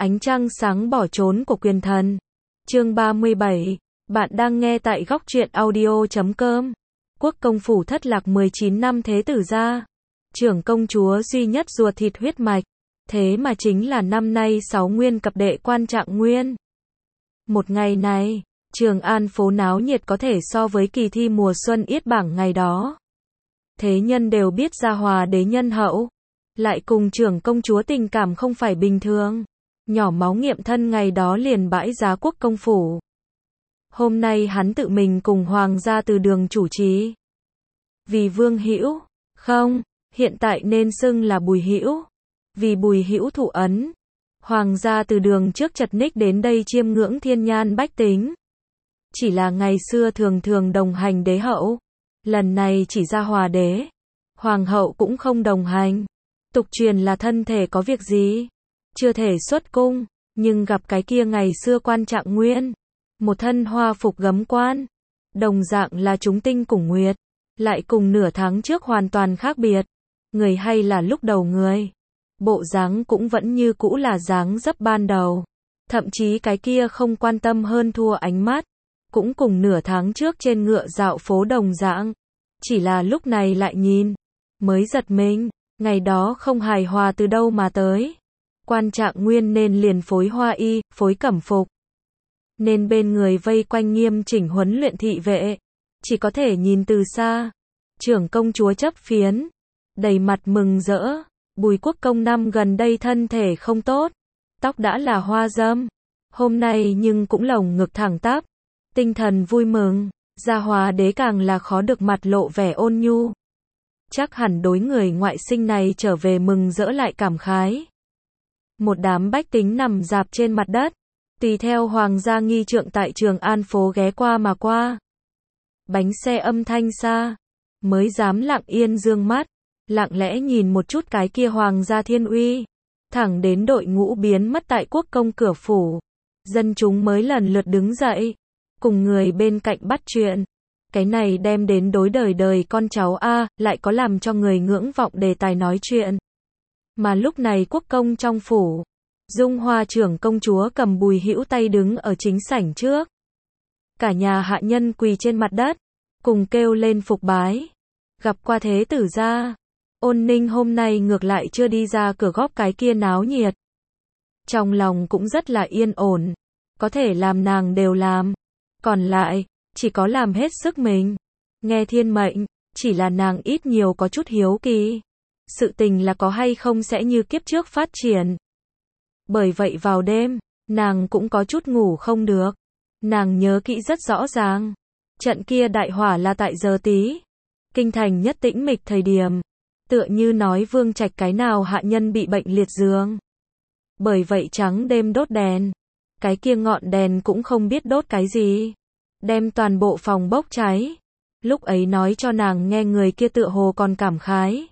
Ánh trăng sáng bỏ trốn của quyền thần. Chương 37. Bạn đang nghe tại góc truyện audio.com. Quốc công phủ thất lạc 19 năm thế tử gia. Trưởng công chúa duy nhất ruột thịt huyết mạch. Thế mà chính là năm nay 6 nguyên cập đệ quan trạng nguyên. Một ngày này, Trường An phố náo nhiệt có thể so với kỳ thi mùa xuân yết bảng ngày đó. Thế nhân đều biết Gia Hòa đế nhân hậu, lại cùng trưởng công chúa tình cảm không phải bình thường. Nhỏ máu nghiệm thân ngày đó liền bãi giá quốc công phủ. Hôm nay hắn tự mình cùng hoàng gia từ đường chủ trì. Vì Vương Hữu, không, hiện tại nên xưng là Bùi Hữu. Vì Bùi Hữu thụ ấn, hoàng gia từ đường trước chật ních đến đây chiêm ngưỡng thiên nhan bách tính. Chỉ là ngày xưa thường thường đồng hành đế hậu, lần này chỉ Gia Hòa đế, hoàng hậu cũng không đồng hành. Tục truyền là thân thể có việc gì, chưa thể xuất cung, nhưng gặp cái kia ngày xưa quan trạng nguyên, một thân hoa phục gấm quan, đồng dạng là chúng tinh cùng nguyệt, lại cùng nửa tháng trước hoàn toàn khác biệt. Người hay là lúc đầu người, bộ dáng cũng vẫn như cũ là dáng dấp ban đầu, thậm chí cái kia không quan tâm hơn thua ánh mắt, cũng cùng nửa tháng trước trên ngựa dạo phố đồng dạng, chỉ là lúc này lại nhìn, mới giật mình, ngày đó không hài hòa từ đâu mà tới. Quan trạng nguyên nên liền phối hoa y, phối cẩm phục, nên bên người vây quanh nghiêm chỉnh huấn luyện thị vệ, chỉ có thể nhìn từ xa. Trưởng công chúa chấp phiến, đầy mặt mừng rỡ. Bùi quốc công năm gần đây thân thể không tốt, tóc đã là hoa dâm, hôm nay nhưng cũng lồng ngực thẳng tắp, tinh thần vui mừng. Gia Hòa đế càng là khó được mặt lộ vẻ ôn nhu, chắc hẳn đối người ngoại sinh này trở về mừng rỡ lại cảm khái. Một đám bách tính nằm rạp trên mặt đất, tùy theo hoàng gia nghi trượng tại Trường An phố ghé qua mà qua. Bánh xe âm thanh xa, mới dám lặng yên dương mắt, lặng lẽ nhìn một chút cái kia hoàng gia thiên uy, thẳng đến đội ngũ biến mất tại quốc công cửa phủ, dân chúng mới lần lượt đứng dậy, cùng người bên cạnh bắt chuyện. Cái này đem đến đối đời đời con cháu lại có làm cho người ngưỡng vọng đề tài nói chuyện. Mà lúc này quốc công trong phủ, Dung Hoa trưởng công chúa cầm Bùi Hữu tay đứng ở chính sảnh trước. Cả nhà hạ nhân quỳ trên mặt đất, cùng kêu lên phục bái. Gặp qua thế tử gia, Ôn Ninh hôm nay ngược lại chưa đi ra cửa góp cái kia náo nhiệt. Trong lòng cũng rất là yên ổn, có thể làm nàng đều làm, còn lại, chỉ có làm hết sức mình. Nghe thiên mệnh, chỉ là nàng ít nhiều có chút hiếu kỳ. Sự tình là có hay không sẽ như kiếp trước phát triển. Bởi vậy vào đêm, nàng cũng có chút ngủ không được. Nàng nhớ kỹ rất rõ ràng. Trận kia đại hỏa là tại giờ tí. Kinh thành nhất tĩnh mịch thời điểm. Tựa như nói Vương Trạch cái nào hạ nhân bị bệnh liệt giường. Bởi vậy trắng đêm đốt đèn. Cái kia ngọn đèn cũng không biết đốt cái gì. Đem toàn bộ phòng bốc cháy. Lúc ấy nói cho nàng nghe người kia tựa hồ còn cảm khái.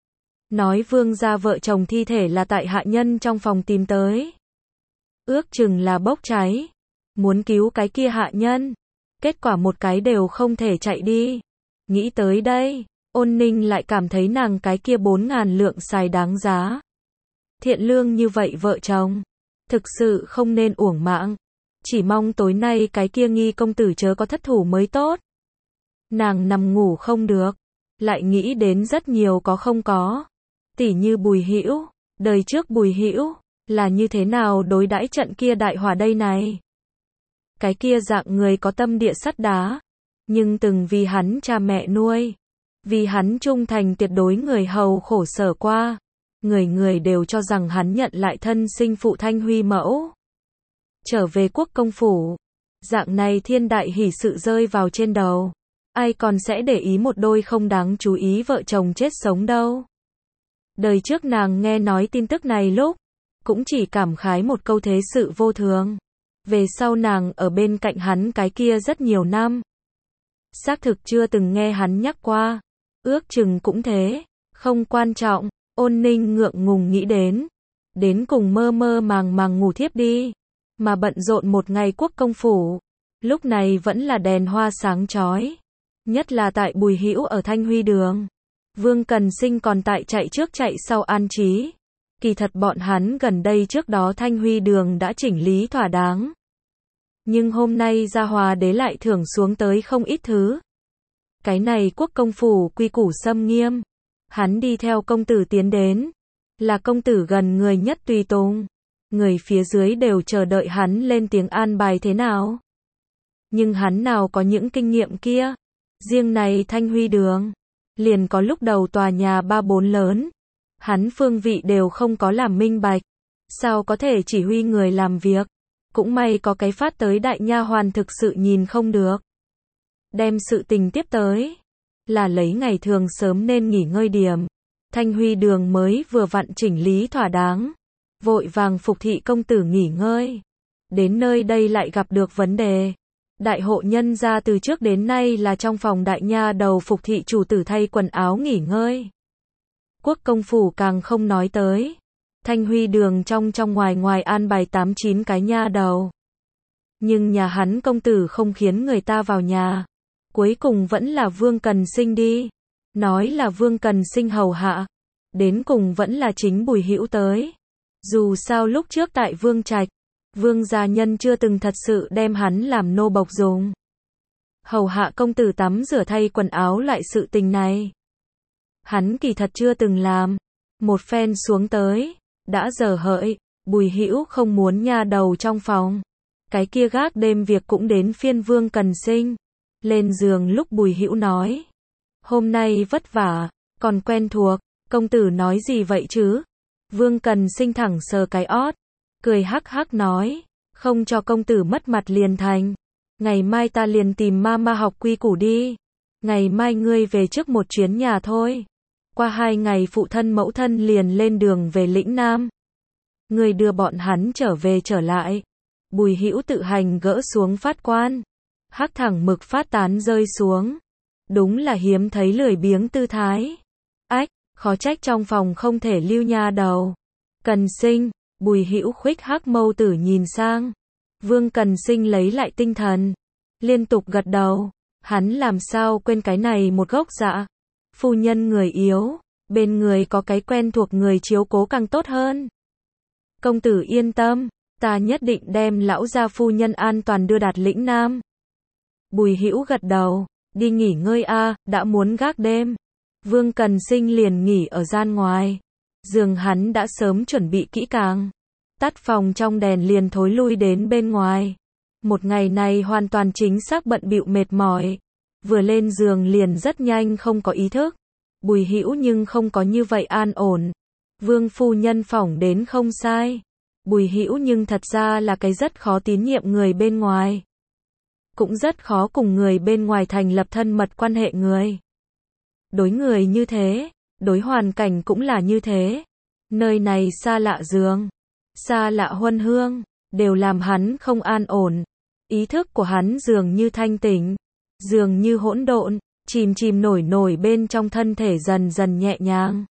Nói Vương gia vợ chồng thi thể là tại hạ nhân trong phòng tìm tới. Ước chừng là bốc cháy. Muốn cứu cái kia hạ nhân. Kết quả một cái đều không thể chạy đi. Nghĩ tới đây, Ôn Ninh lại cảm thấy nàng cái kia 4.000 lượng xài đáng giá. Thiện lương như vậy vợ chồng, thực sự không nên uổng mạng. Chỉ mong tối nay cái kia nghi công tử chớ có thất thủ mới tốt. Nàng nằm ngủ không được, lại nghĩ đến rất nhiều có không có. Tỉ như Bùi Hữu, đời trước Bùi Hữu là như thế nào đối đãi trận kia đại hỏa đây này. Cái kia dạng người có tâm địa sắt đá, nhưng từng vì hắn cha mẹ nuôi, vì hắn trung thành tuyệt đối người hầu khổ sở qua, người người đều cho rằng hắn nhận lại thân sinh phụ Thanh Huy mẫu. Trở về quốc công phủ, dạng này thiên đại hỷ sự rơi vào trên đầu, ai còn sẽ để ý một đôi không đáng chú ý vợ chồng chết sống đâu. Đời trước nàng nghe nói tin tức này lúc, cũng chỉ cảm khái một câu thế sự vô thường. Về sau nàng ở bên cạnh hắn cái kia rất nhiều năm, xác thực chưa từng nghe hắn nhắc qua. Ước chừng cũng thế, không quan trọng. Ôn Ninh ngượng ngùng nghĩ đến cùng mơ mơ màng màng ngủ thiếp đi. Mà bận rộn một ngày quốc công phủ, lúc này vẫn là đèn hoa sáng chói. Nhất là tại Bùi Hữu ở Thanh Huy đường, Vương Cần Sinh còn tại chạy trước chạy sau an trí. Kỳ thật bọn hắn gần đây trước đó Thanh Huy Đường đã chỉnh lý thỏa đáng. Nhưng hôm nay Gia Hòa đế lại thưởng xuống tới không ít thứ. Cái này Quốc công phủ quy củ xâm nghiêm. Hắn đi theo công tử tiến đến. Là công tử gần người nhất tùy tùng. Người phía dưới đều chờ đợi hắn lên tiếng an bài thế nào. Nhưng hắn nào có những kinh nghiệm kia. Riêng này Thanh Huy Đường. Liền có lúc đầu tòa nhà 3-4 lớn. Hắn phương vị đều không có làm minh bạch. Sao có thể chỉ huy người làm việc. Cũng may có cái phát tới đại nha hoàn thực sự nhìn không được. Đem sự tình tiếp tới. Là lấy ngày thường sớm nên nghỉ ngơi điểm. Thanh Huy Đường mới vừa vặn chỉnh lý thỏa đáng. Vội vàng phục thị công tử nghỉ ngơi. Đến nơi đây lại gặp được vấn đề. Đại hộ nhân gia từ trước đến nay là trong phòng đại nha đầu phục thị chủ tử thay quần áo nghỉ ngơi. Quốc công phủ càng không nói tới. Thanh Huy Đường trong ngoài ngoài an bài 8-9 cái nha đầu. Nhưng nhà hắn công tử không khiến người ta vào nhà. Cuối cùng vẫn là Vương Cần Sinh đi. Nói là Vương Cần Sinh hầu hạ. Đến cùng vẫn là chính Bùi Hữu tới. Dù sao lúc trước tại Vương Trạch, Vương gia nhân chưa từng thật sự đem hắn làm nô bộc dùng. Hầu hạ công tử tắm rửa thay quần áo lại sự tình này. Hắn kỳ thật chưa từng làm. Một phen xuống tới. Đã giờ hợi, Bùi Hữu không muốn nha đầu trong phòng. Cái kia gác đêm việc cũng đến phiên Vương Cần Sinh. Lên giường lúc Bùi Hữu nói. Hôm nay vất vả, còn quen thuộc, công tử nói gì vậy chứ? Vương Cần Sinh thẳng sờ cái ót. Cười hắc hắc nói. Không cho công tử mất mặt liền thành. Ngày mai ta liền tìm mama học quy củ đi. Ngày mai ngươi về trước một chuyến nhà thôi. Qua 2 ngày phụ thân mẫu thân liền lên đường về lĩnh Nam. Người đưa bọn hắn trở lại. Bùi Hữu tự hành gỡ xuống phát quan. Hắc thẳng mực phát tán rơi xuống. Đúng là hiếm thấy lười biếng tư thái. Ách, khó trách trong phòng không thể lưu nha đầu. Cần Sinh, Bùi Hữu khuếch hắc mâu tử nhìn sang. Vương Cần Sinh lấy lại tinh thần. Liên tục gật đầu. Hắn làm sao quên cái này một gốc dạ. Phu nhân người yếu, bên người có cái quen thuộc người chiếu cố càng tốt hơn. Công tử yên tâm, ta nhất định đem lão gia phu nhân an toàn đưa đạt lĩnh Nam. Bùi Hữu gật đầu, đi nghỉ ngơi a, đã muốn gác đêm. Vương Cần Sinh liền nghỉ ở gian ngoài. Giường hắn đã sớm chuẩn bị kỹ càng. Tắt phòng trong đèn liền thối lui đến bên ngoài. Một ngày này hoàn toàn chính xác bận bịu mệt mỏi. Vừa lên giường liền rất nhanh không có ý thức. Bùi Hữu nhưng không có như vậy an ổn. Vương phu nhân phỏng đến không sai. Bùi Hữu nhưng thật ra là cái rất khó tín nhiệm người bên ngoài. Cũng rất khó cùng người bên ngoài thành lập thân mật quan hệ người. Đối người như thế, đối hoàn cảnh cũng là như thế. Nơi này xa lạ giường, xa lạ huân hương, đều làm hắn không an ổn. Ý thức của hắn dường như thanh tỉnh. Dường như hỗn độn, chìm nổi bên trong thân thể dần dần nhẹ nhàng.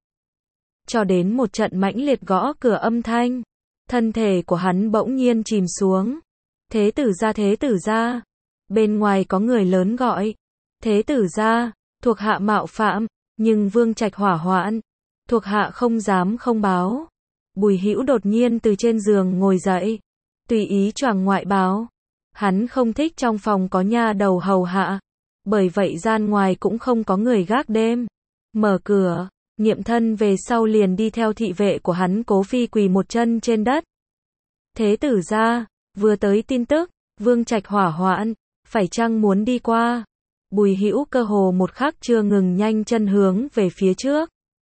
Cho đến một trận mãnh liệt gõ cửa âm thanh, thân thể của hắn bỗng nhiên chìm xuống. Thế tử gia. Bên ngoài có người lớn gọi. Thế tử gia, thuộc hạ mạo phạm, nhưng Vương Trạch hỏa hoãn. Thuộc hạ không dám không báo. Bùi Hữu đột nhiên từ trên giường ngồi dậy. Tùy ý choàng ngoại báo. Hắn không thích trong phòng có nha đầu hầu hạ. Bởi vậy gian ngoài cũng không có người gác đêm. Mở cửa, nghiệm thân về sau liền đi theo thị vệ của hắn Cố Phi quỳ một chân trên đất. Thế tử gia, vừa tới tin tức, Vương Trạch hỏa hoãn, phải chăng muốn đi qua? Bùi Hữu cơ hồ một khắc chưa ngừng nhanh chân hướng về phía trước.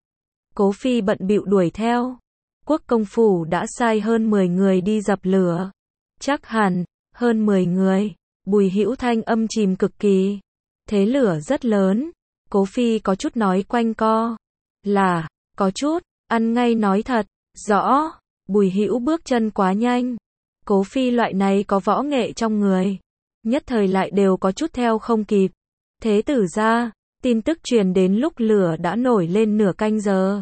Cố Phi bận bịu đuổi theo. Quốc công phủ đã sai hơn 10 người đi dập lửa. Chắc hẳn, hơn 10 người. Bùi Hữu thanh âm chìm cực kỳ. Thế lửa rất lớn. Cố Phi có chút nói quanh co. Là, có chút, ăn ngay nói thật. Rõ, Bùi Hữu bước chân quá nhanh. Cố Phi loại này có võ nghệ trong người. Nhất thời lại đều có chút theo không kịp. Thế tử gia, tin tức truyền đến lúc lửa đã nổi lên nửa canh giờ.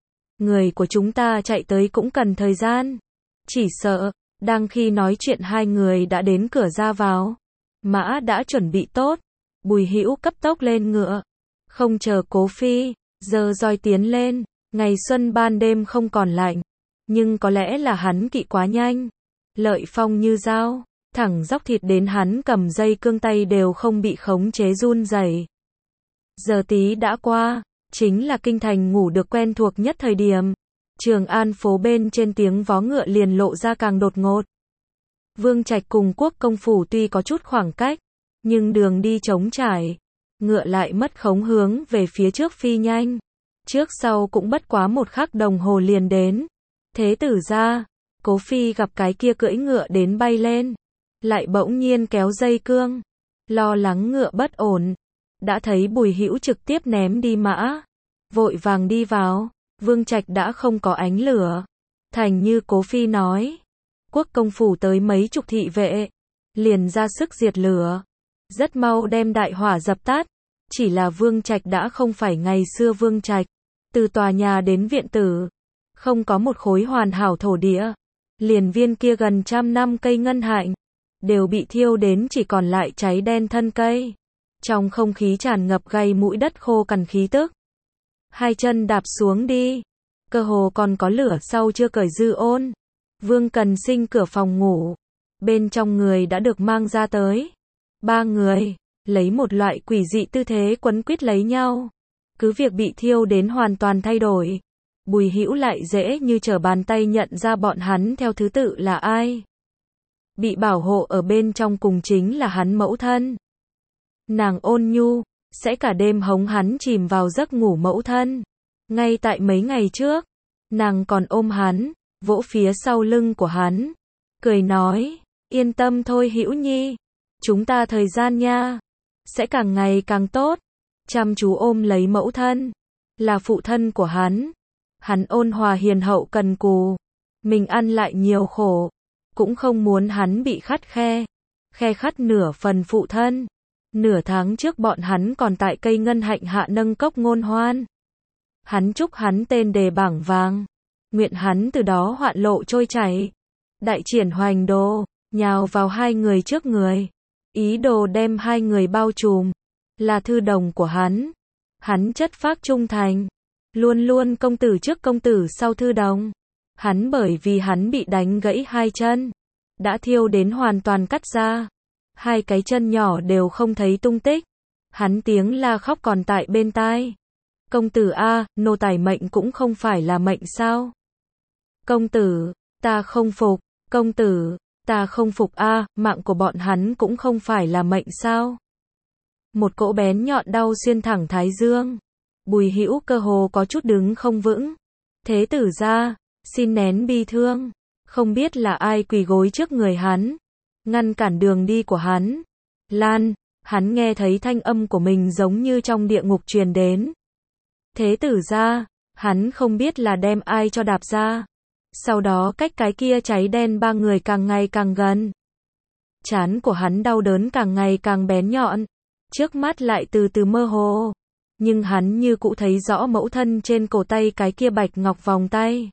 Người của chúng ta chạy tới cũng cần thời gian. Chỉ sợ, đang khi nói chuyện hai người đã đến cửa ra vào. Mã đã chuẩn bị tốt. Bùi Hữu cấp tốc lên ngựa. Không chờ Cố Phi, giơ roi tiến lên. Ngày xuân ban đêm không còn lạnh. Nhưng có lẽ là hắn kỵ quá nhanh. Lợi phong như dao, thẳng dóc thịt đến hắn cầm dây cương tay đều không bị khống chế run rẩy. Giờ tí đã qua, chính là kinh thành ngủ được quen thuộc nhất thời điểm. Trường An phố bên trên tiếng vó ngựa liền lộ ra càng đột ngột. Vương Trạch cùng Quốc công phủ tuy có chút khoảng cách, nhưng đường đi trống trải, ngựa lại mất khống hướng về phía trước phi nhanh. Trước sau cũng bất quá một khắc đồng hồ liền đến. Thế tử gia, Cố Phi gặp cái kia cưỡi ngựa đến bay lên, lại bỗng nhiên kéo dây cương, lo lắng ngựa bất ổn, đã thấy Bùi Hữu trực tiếp ném đi mã, vội vàng đi vào. Vương Trạch đã không có ánh lửa, thành như Cố Phi nói, Quốc công phủ tới mấy chục thị vệ, liền ra sức diệt lửa, rất mau đem đại hỏa dập tắt. Chỉ là Vương Trạch đã không phải ngày xưa Vương Trạch, từ tòa nhà đến viện tử, không có một khối hoàn hảo thổ địa, liền viên kia gần 100 năm cây ngân hạnh, đều bị thiêu đến chỉ còn lại cháy đen thân cây. Trong không khí tràn ngập gây mũi đất khô cằn khí tức. Hai chân đạp xuống đi, cơ hồ còn có lửa sau chưa cởi dư ôn. Vương Cần Sinh cửa phòng ngủ, bên trong người đã được mang ra tới. Ba người, lấy một loại quỷ dị tư thế quấn quýt lấy nhau. Cứ việc bị thiêu đến hoàn toàn thay đổi. Bùi Hữu lại dễ như trở bàn tay nhận ra bọn hắn theo thứ tự là ai. Bị bảo hộ ở bên trong cùng chính là hắn mẫu thân. Nàng ôn nhu, sẽ cả đêm hống hắn chìm vào giấc ngủ mẫu thân. Ngay tại mấy ngày trước, nàng còn ôm hắn, vỗ phía sau lưng của hắn, cười nói, yên tâm thôi Hữu Nhi, chúng ta thời gian nha, sẽ càng ngày càng tốt. Chăm chú ôm lấy mẫu thân, là phụ thân của hắn. Hắn ôn hòa hiền hậu cần cù, mình ăn lại nhiều khổ, cũng không muốn hắn bị khắt khe khắt nửa phần phụ thân. Nửa tháng trước bọn hắn còn tại cây ngân hạnh hạ nâng cốc ngôn hoan. Hắn chúc hắn tên đề bảng vàng, nguyện hắn từ đó hoạn lộ trôi chảy, đại triển hoành đồ, nhào vào hai người trước người, ý đồ đem hai người bao trùm, là thư đồng của hắn. Hắn chất phác trung thành, luôn luôn công tử trước công tử sau thư đồng. Hắn bởi vì hắn bị đánh gãy hai chân, đã thiêu đến hoàn toàn cắt ra, hai cái chân nhỏ đều không thấy tung tích. Hắn tiếng la khóc còn tại bên tai. Công tử a, nô tài mệnh cũng không phải là mệnh sao? Công tử, ta không phục. Công tử, ta không phục a, mạng của bọn hắn cũng không phải là mệnh sao? Một cỗ bén nhọn đau xuyên thẳng thái dương. Bùi Hữu cơ hồ có chút đứng không vững. Thế tử gia, xin nén bi thương. Không biết là ai quỳ gối trước người hắn, ngăn cản đường đi của hắn. Lan, hắn nghe thấy thanh âm của mình giống như trong địa ngục truyền đến. Thế tử gia, hắn không biết là đem ai cho đạp ra. Sau đó cách cái kia cháy đen ba người càng ngày càng gần. Trán của hắn đau đớn càng ngày càng bén nhọn, trước mắt lại từ từ mơ hồ. Nhưng hắn như cũ thấy rõ mẫu thân trên cổ tay cái kia bạch ngọc vòng tay.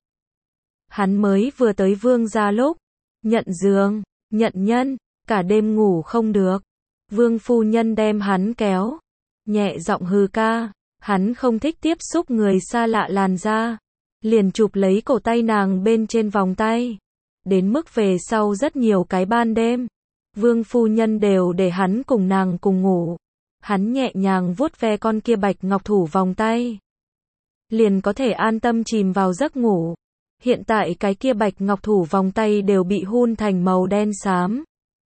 Hắn mới vừa tới Vương gia lúc, nhận giường, nhận nhân, cả đêm ngủ không được. Vương phu nhân đem hắn kéo, nhẹ giọng hừ ca, hắn không thích tiếp xúc người xa lạ làn da, liền chụp lấy cổ tay nàng bên trên vòng tay. Đến mức về sau rất nhiều cái ban đêm, Vương phu nhân đều để hắn cùng nàng cùng ngủ. Hắn nhẹ nhàng vuốt ve con kia bạch ngọc thủ vòng tay, liền có thể an tâm chìm vào giấc ngủ. Hiện tại cái kia bạch ngọc thủ vòng tay đều bị hun thành màu đen xám.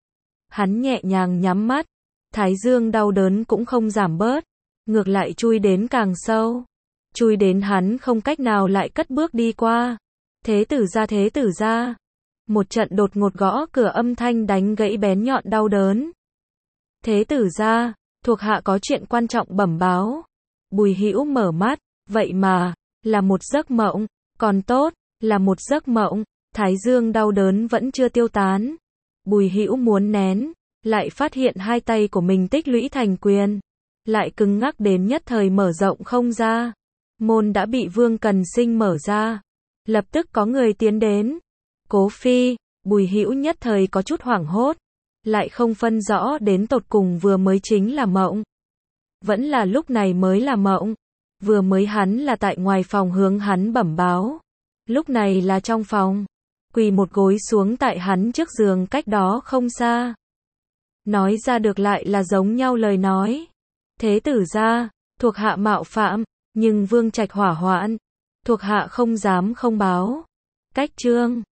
Hắn nhẹ nhàng nhắm mắt, thái dương đau đớn cũng không giảm bớt, ngược lại chui đến càng sâu, chui đến hắn không cách nào lại cất bước đi qua. Thế tử gia. Một trận đột ngột gõ cửa âm thanh đánh gãy bén nhọn đau đớn. Thế tử gia, thuộc hạ có chuyện quan trọng bẩm báo. Bùi Hữu mở mắt, vậy mà, là một giấc mộng, còn tốt, là một giấc mộng. Thái dương đau đớn vẫn chưa tiêu tán. Bùi Hữu muốn nén, lại phát hiện hai tay của mình tích lũy thành quyền, lại cứng ngắc đến nhất thời mở rộng không ra. Môn đã bị Vương Cần Sinh mở ra, lập tức có người tiến đến. Cố Phi, Bùi Hữu nhất thời có chút hoảng hốt, lại không phân rõ đến tột cùng vừa mới chính là mộng, vẫn là lúc này mới là mộng. Vừa mới hắn là tại ngoài phòng hướng hắn bẩm báo, Lúc này là trong phòng. Quỳ một gối xuống tại hắn trước giường cách đó không xa. Nói ra được lại là giống nhau lời nói. Thế tử gia, thuộc hạ mạo phạm, nhưng Vương Trạch hỏa hoãn. Thuộc hạ không dám không báo. Cách trương.